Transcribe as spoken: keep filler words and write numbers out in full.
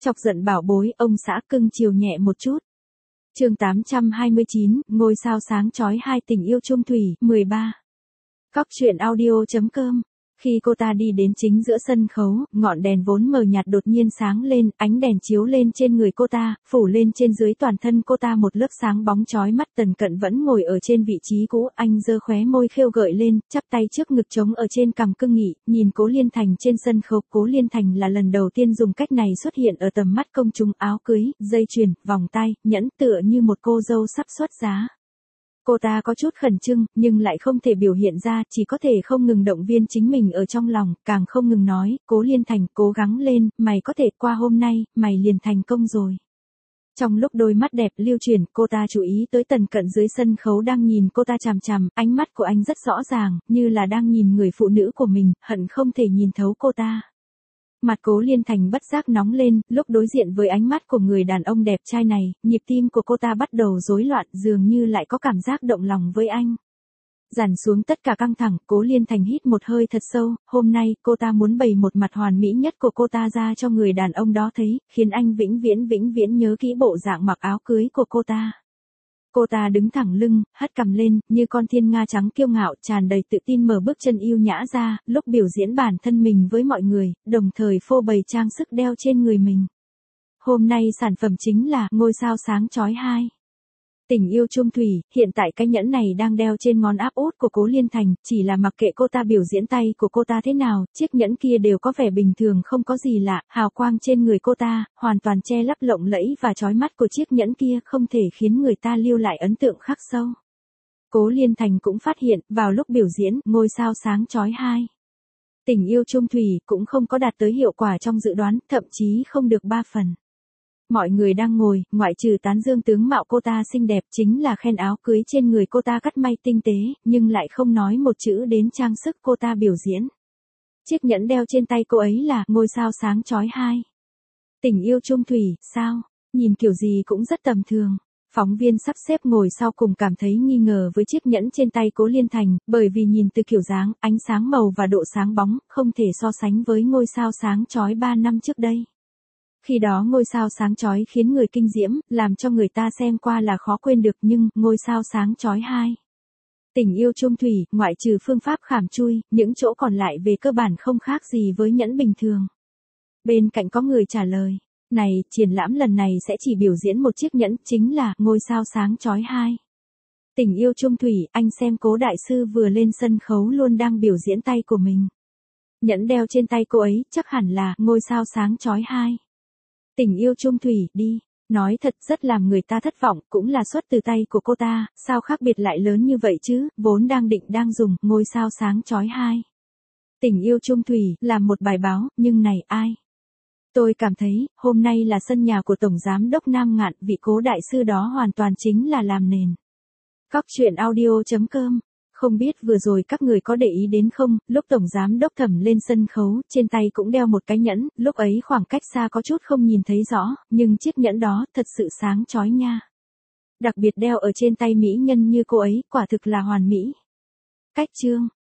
Chọc giận bảo bối, ông xã cưng chiều nhẹ một chút. Chương tám trăm hai mươi chín, ngôi sao sáng chói hai tình yêu chung thủy, mười ba. Cóc truyện audio chấm com. Khi cô ta đi đến chính giữa sân khấu, ngọn đèn vốn mờ nhạt đột nhiên sáng lên, ánh đèn chiếu lên trên người cô ta, phủ lên trên dưới toàn thân cô ta một lớp sáng bóng chói mắt. Tần Cận vẫn ngồi ở trên vị trí cũ, anh giơ khóe môi khêu gợi lên, chắp tay trước ngực trống ở trên cằm cưng nghị, nhìn Cố Liên Thành trên sân khấu. Cố Liên Thành là lần đầu tiên dùng cách này xuất hiện ở tầm mắt công chúng, áo cưới, dây chuyền, vòng tay, nhẫn tựa như một cô dâu sắp xuất giá. Cô ta có chút khẩn trương, nhưng lại không thể biểu hiện ra, chỉ có thể không ngừng động viên chính mình ở trong lòng, càng không ngừng nói, Cố Liên Thành, cố gắng lên, mày có thể, qua hôm nay, mày liền thành công rồi. Trong lúc đôi mắt đẹp lưu chuyển, cô ta chú ý tới Tần Cận dưới sân khấu đang nhìn cô ta chằm chằm, ánh mắt của anh rất rõ ràng, như là đang nhìn người phụ nữ của mình, hận không thể nhìn thấu cô ta. Mặt Cố Liên Thành bất giác nóng lên, lúc đối diện với ánh mắt của người đàn ông đẹp trai này, nhịp tim của cô ta bắt đầu rối loạn, dường như lại có cảm giác động lòng với anh. Dằn xuống tất cả căng thẳng, Cố Liên Thành hít một hơi thật sâu, hôm nay, cô ta muốn bày một mặt hoàn mỹ nhất của cô ta ra cho người đàn ông đó thấy, khiến anh vĩnh viễn vĩnh viễn nhớ kỹ bộ dạng mặc áo cưới của cô ta. Cô ta đứng thẳng lưng, hất cằm lên, như con thiên nga trắng kiêu ngạo, tràn đầy tự tin mở bước chân yêu nhã ra, lúc biểu diễn bản thân mình với mọi người, đồng thời phô bày trang sức đeo trên người mình. Hôm nay sản phẩm chính là ngôi sao sáng chói hai. Tình yêu chung thủy, hiện tại cái nhẫn này đang đeo trên ngón áp út của Cố Liên Thành, chỉ là mặc kệ cô ta biểu diễn tay của cô ta thế nào, chiếc nhẫn kia đều có vẻ bình thường không có gì lạ, hào quang trên người cô ta, hoàn toàn che lấp lộng lẫy và chói mắt của chiếc nhẫn kia không thể khiến người ta lưu lại ấn tượng khắc sâu. Cố Liên Thành cũng phát hiện, vào lúc biểu diễn, ngôi sao sáng chói hai. Tình yêu chung thủy cũng không có đạt tới hiệu quả trong dự đoán, thậm chí không được ba phần. Mọi người đang ngồi, ngoại trừ tán dương tướng mạo cô ta xinh đẹp, chính là khen áo cưới trên người cô ta cắt may tinh tế, nhưng lại không nói một chữ đến trang sức cô ta biểu diễn. Chiếc nhẫn đeo trên tay cô ấy là ngôi sao sáng chói hai. Tình yêu chung thủy, sao? Nhìn kiểu gì cũng rất tầm thường. Phóng viên sắp xếp ngồi sau cùng cảm thấy nghi ngờ với chiếc nhẫn trên tay Cố Liên Thành, bởi vì nhìn từ kiểu dáng, ánh sáng màu và độ sáng bóng, không thể so sánh với ngôi sao sáng chói ba năm trước đây. Khi đó ngôi sao sáng chói khiến người kinh diễm, làm cho người ta xem qua là khó quên được, nhưng ngôi sao sáng chói hai. Tình yêu chung thủy, ngoại trừ phương pháp khảm chui, những chỗ còn lại về cơ bản không khác gì với nhẫn bình thường. Bên cạnh có người trả lời, này, triển lãm lần này sẽ chỉ biểu diễn một chiếc nhẫn, chính là ngôi sao sáng chói hai. Tình yêu chung thủy, anh xem Cố đại sư vừa lên sân khấu luôn đang biểu diễn tay của mình. Nhẫn đeo trên tay cô ấy, chắc hẳn là ngôi sao sáng chói hai. Tình yêu chung thủy, đi. Nói thật rất làm người ta thất vọng, cũng là xuất từ tay của cô ta, sao khác biệt lại lớn như vậy chứ, vốn đang định đang dùng, ngôi sao sáng chói hai. Tình yêu chung thủy, làm một bài báo, nhưng này, ai? Tôi cảm thấy, hôm nay là sân nhà của Tổng Giám đốc Nam Ngạn, vị Cố đại sư đó hoàn toàn chính là làm nền. Cóc truyện audio chấm com. Không biết vừa rồi các người có để ý đến không, lúc Tổng Giám đốc Thẩm lên sân khấu, trên tay cũng đeo một cái nhẫn, lúc ấy khoảng cách xa có chút không nhìn thấy rõ, nhưng chiếc nhẫn đó thật sự sáng chói nha. Đặc biệt đeo ở trên tay mỹ nhân như cô ấy, quả thực là hoàn mỹ. Cách chương.